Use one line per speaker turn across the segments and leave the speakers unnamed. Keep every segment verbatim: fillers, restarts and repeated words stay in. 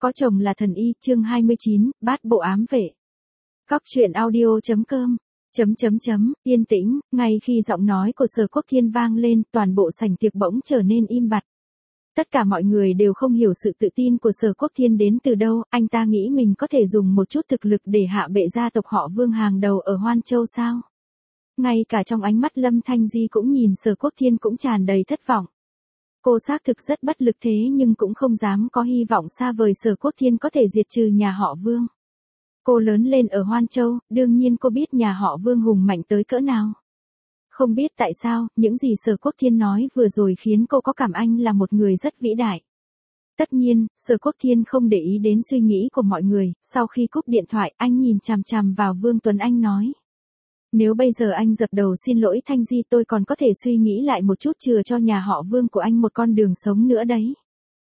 Có chồng là thần y, chương hai mươi chín, bát bộ ám vệ. Cóc truyện audio chấm com. Chấm chấm chấm, yên tĩnh, ngay khi giọng nói của Sở Quốc Thiên vang lên, toàn bộ sảnh tiệc bỗng trở nên im bặt. Tất cả mọi người đều không hiểu sự tự tin của Sở Quốc Thiên đến từ đâu, anh ta nghĩ mình có thể dùng một chút thực lực để hạ bệ gia tộc họ Vương hàng đầu ở Hoan Châu sao? Ngay cả trong ánh mắt Lâm Thanh Di cũng nhìn Sở Quốc Thiên cũng tràn đầy thất vọng. Cô xác thực rất bất lực thế nhưng cũng không dám có hy vọng xa vời Sở Quốc Thiên có thể diệt trừ nhà họ Vương. Cô lớn lên ở Hoan Châu, đương nhiên cô biết nhà họ Vương hùng mạnh tới cỡ nào. Không biết tại sao, những gì Sở Quốc Thiên nói vừa rồi khiến cô có cảm anh là một người rất vĩ đại. Tất nhiên, Sở Quốc Thiên không để ý đến suy nghĩ của mọi người, sau khi cúp điện thoại anh nhìn chằm chằm vào Vương Tuấn Anh nói. Nếu bây giờ anh dập đầu xin lỗi Thanh Di tôi còn có thể suy nghĩ lại một chút chừa cho nhà họ Vương của anh một con đường sống nữa đấy.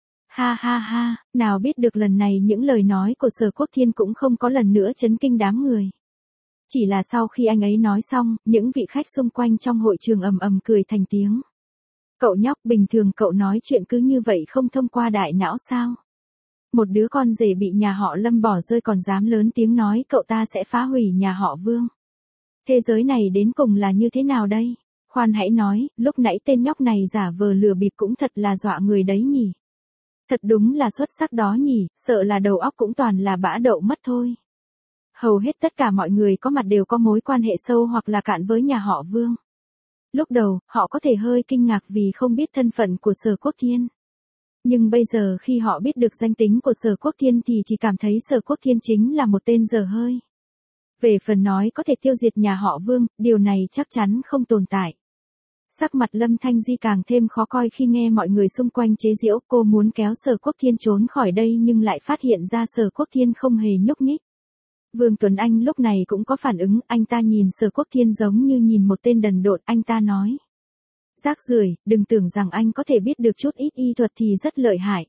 Ha ha ha, nào biết được lần này những lời nói của Sở Quốc Thiên cũng không có lần nữa chấn kinh đám người. Chỉ là sau khi anh ấy nói xong, những vị khách xung quanh trong hội trường ầm ầm cười thành tiếng. Cậu nhóc bình thường cậu nói chuyện cứ như vậy không thông qua đại não sao? Một đứa con rể bị nhà họ Lâm bỏ rơi còn dám lớn tiếng nói cậu ta sẽ phá hủy nhà họ Vương. Thế giới này đến cùng là như thế nào đây? Khoan hãy nói, lúc nãy tên nhóc này giả vờ lừa bịp cũng thật là dọa người đấy nhỉ. Thật đúng là xuất sắc đó nhỉ, sợ là đầu óc cũng toàn là bã đậu mất thôi. Hầu hết tất cả mọi người có mặt đều có mối quan hệ sâu hoặc là cạn với nhà họ Vương. Lúc đầu, họ có thể hơi kinh ngạc vì không biết thân phận của Sở Quốc Thiên. Nhưng bây giờ khi họ biết được danh tính của Sở Quốc Thiên thì chỉ cảm thấy Sở Quốc Thiên chính là một tên dở hơi. Về phần nói có thể tiêu diệt nhà họ Vương, điều này chắc chắn không tồn tại. Sắc mặt Lâm Thanh Di càng thêm khó coi khi nghe mọi người xung quanh chế giễu, cô muốn kéo Sở Quốc Thiên trốn khỏi đây nhưng lại phát hiện ra Sở Quốc Thiên không hề nhúc nhích. Vương Tuấn Anh lúc này cũng có phản ứng, anh ta nhìn Sở Quốc Thiên giống như nhìn một tên đần độn, anh ta nói. Rác rưởi, đừng tưởng rằng anh có thể biết được chút ít y thuật thì rất lợi hại.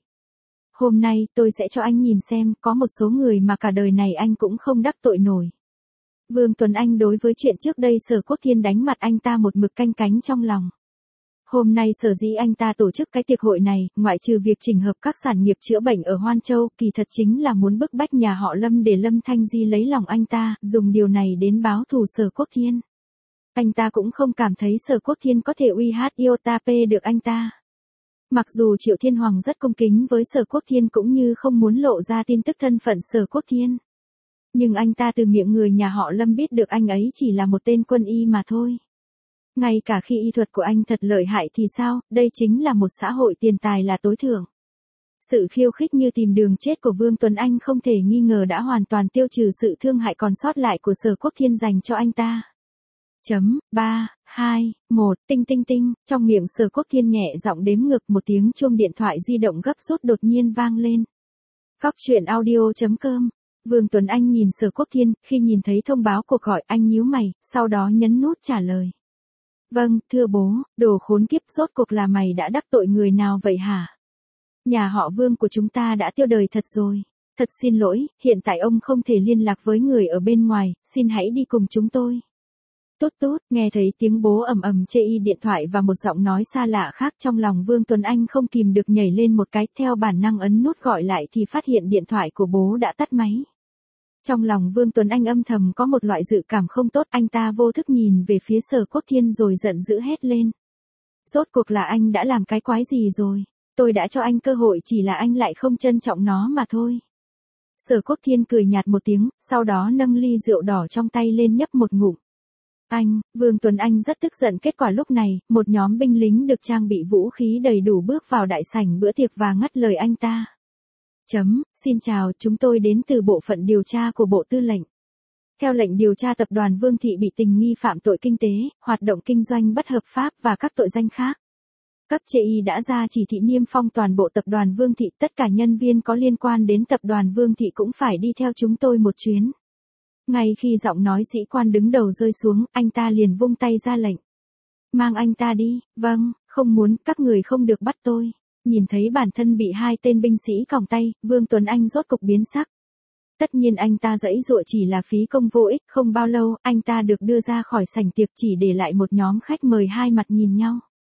Hôm nay tôi sẽ cho anh nhìn xem, có một số người mà cả đời này anh cũng không đắc tội nổi. Vương Tuấn Anh đối với chuyện trước đây Sở Quốc Thiên đánh mặt anh ta một mực canh cánh trong lòng. Hôm nay sở dĩ anh ta tổ chức cái tiệc hội này, ngoại trừ việc chỉnh hợp các sản nghiệp chữa bệnh ở Hoan Châu, kỳ thật chính là muốn bức bách nhà họ Lâm để Lâm Thanh Di lấy lòng anh ta, dùng điều này đến báo thù Sở Quốc Thiên. Anh ta cũng không cảm thấy Sở Quốc Thiên có thể uy hát iota p được anh ta. Mặc dù Triệu Thiên Hoàng rất cung kính với Sở Quốc Thiên cũng như không muốn lộ ra tin tức thân phận Sở Quốc Thiên. Nhưng anh ta từ miệng người nhà họ Lâm biết được anh ấy chỉ là một tên quân y mà thôi. Ngay cả khi y thuật của anh thật lợi hại thì sao, đây chính là một xã hội tiền tài là tối thượng. Sự khiêu khích như tìm đường chết của Vương Tuấn Anh không thể nghi ngờ đã hoàn toàn tiêu trừ sự thương hại còn sót lại của Sở Quốc Thiên dành cho anh ta. Chấm, ba, hai, một, tinh tinh tinh, trong miệng Sở Quốc Thiên nhẹ giọng đếm ngược một tiếng chuông điện thoại di động gấp rút đột nhiên vang lên. Cóc truyện audio chấm com. Vương Tuấn Anh nhìn Sở Quốc Thiên, khi nhìn thấy thông báo cuộc gọi anh nhíu mày, sau đó nhấn nút trả lời. Vâng, thưa bố, đồ khốn kiếp rốt cuộc là mày đã đắc tội người nào vậy hả? Nhà họ Vương của chúng ta đã tiêu đời thật rồi. Thật xin lỗi, hiện tại ông không thể liên lạc với người ở bên ngoài, xin hãy đi cùng chúng tôi. Tốt tốt, nghe thấy tiếng bố ầm ầm chê y điện thoại và một giọng nói xa lạ khác trong lòng Vương Tuấn Anh không kìm được nhảy lên một cái, theo bản năng ấn nút gọi lại thì phát hiện điện thoại của bố đã tắt máy. Trong lòng Vương Tuấn Anh âm thầm có một loại dự cảm không tốt, anh ta vô thức nhìn về phía Sở Quốc Thiên rồi giận dữ hét lên. Rốt cuộc là anh đã làm cái quái gì rồi? Tôi đã cho anh cơ hội chỉ là anh lại không trân trọng nó mà thôi. Sở Quốc Thiên cười nhạt một tiếng, sau đó nâng ly rượu đỏ trong tay lên nhấp một ngụm. Anh, Vương Tuấn Anh rất tức giận kết quả lúc này, một nhóm binh lính được trang bị vũ khí đầy đủ bước vào đại sảnh bữa tiệc và ngắt lời anh ta. Chấm, xin chào, chúng tôi đến từ bộ phận điều tra của Bộ Tư lệnh. Theo lệnh điều tra tập đoàn Vương Thị bị tình nghi phạm tội kinh tế, hoạt động kinh doanh bất hợp pháp và các tội danh khác. Cấp trên y đã ra chỉ thị niêm phong toàn bộ tập đoàn Vương Thị, tất cả nhân viên có liên quan đến tập đoàn Vương Thị cũng phải đi theo chúng tôi một chuyến. Ngay khi giọng nói sĩ quan đứng đầu rơi xuống, anh ta liền vung tay ra lệnh. Mang anh ta đi, vâng, không muốn, các người không được bắt tôi. Nhìn thấy bản thân bị hai tên binh sĩ còng tay, Vương Tuấn Anh rốt cục biến sắc. Tất nhiên anh ta giãy giụa chỉ là phí công vô ích, không bao lâu, anh ta được đưa ra khỏi sảnh tiệc chỉ để lại một nhóm khách mời hai mặt nhìn nhau.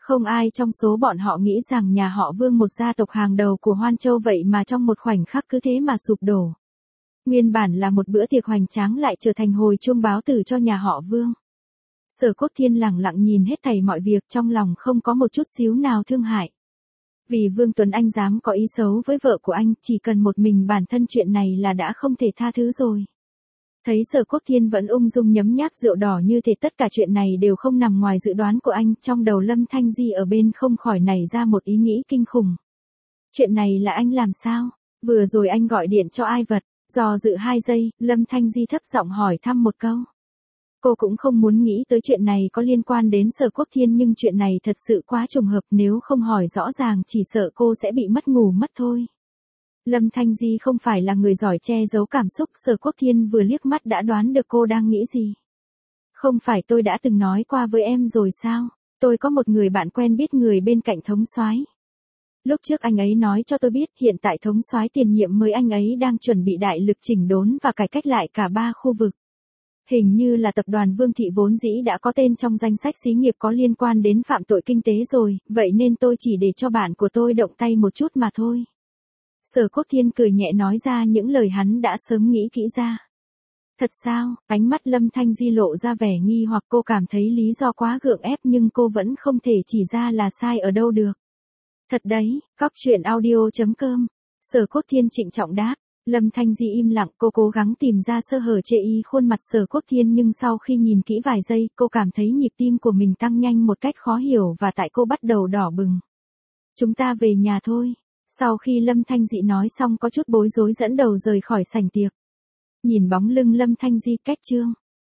Không ai trong số bọn họ nghĩ rằng nhà họ Vương, một gia tộc hàng đầu của Hoan Châu, vậy mà trong một khoảnh khắc cứ thế mà sụp đổ. Nguyên bản là một bữa tiệc hoành tráng lại trở thành hồi chuông báo tử cho nhà họ Vương. Sở Quốc Thiên lặng lặng nhìn hết thảy mọi việc, trong lòng không có một chút xíu nào thương hại. Vì Vương Tuấn Anh dám có ý xấu với vợ của anh, chỉ cần một mình bản thân chuyện này là đã không thể tha thứ rồi. Thấy Sở Quốc Thiên vẫn ung dung nhấm nháp rượu đỏ như thể tất cả chuyện này đều không nằm ngoài dự đoán của anh, trong đầu Lâm Thanh Di ở bên không khỏi nảy ra một ý nghĩ kinh khủng. Chuyện này là anh làm sao? Vừa rồi anh gọi điện cho ai vật? Do dự hai giây, Lâm Thanh Di thấp giọng hỏi thăm một câu. Cô cũng không muốn nghĩ tới chuyện này có liên quan đến Sở Quốc Thiên, nhưng chuyện này thật sự quá trùng hợp, nếu không hỏi rõ ràng chỉ sợ cô sẽ bị mất ngủ mất thôi. Lâm Thanh Di không phải là người giỏi che giấu cảm xúc, Sở Quốc Thiên vừa liếc mắt đã đoán được cô đang nghĩ gì. Không phải tôi đã từng nói qua với em rồi sao? Tôi có một người bạn quen biết người bên cạnh thống soái. Lúc trước anh ấy nói cho tôi biết hiện tại thống soái tiền nhiệm mới anh ấy đang chuẩn bị đại lực chỉnh đốn và cải cách lại cả ba khu vực. Hình như là tập đoàn Vương Thị vốn dĩ đã có tên trong danh sách xí nghiệp có liên quan đến phạm tội kinh tế rồi, vậy nên tôi chỉ để cho bạn của tôi động tay một chút mà thôi. Sở Quốc Thiên cười nhẹ nói ra những lời hắn đã sớm nghĩ kỹ ra. Thật sao? Ánh mắt Lâm Thanh Di lộ ra vẻ nghi hoặc, cô cảm thấy lý do quá gượng ép nhưng cô vẫn không thể chỉ ra là sai ở đâu được. Thật đấy, cóc truyện audio chấm com. Sở Quốc Thiên trịnh trọng đáp. Lâm Thanh Di im lặng, cô cố gắng tìm ra sơ hở chê y khuôn mặt Sở Quốc Thiên, nhưng sau khi nhìn kỹ vài giây, cô cảm thấy nhịp tim của mình tăng nhanh một cách khó hiểu và tại cô bắt đầu đỏ bừng. Chúng ta về nhà thôi. Sau khi Lâm Thanh Di nói xong có chút bối rối dẫn đầu rời khỏi sảnh tiệc. Nhìn bóng lưng Lâm Thanh Di, cách chương.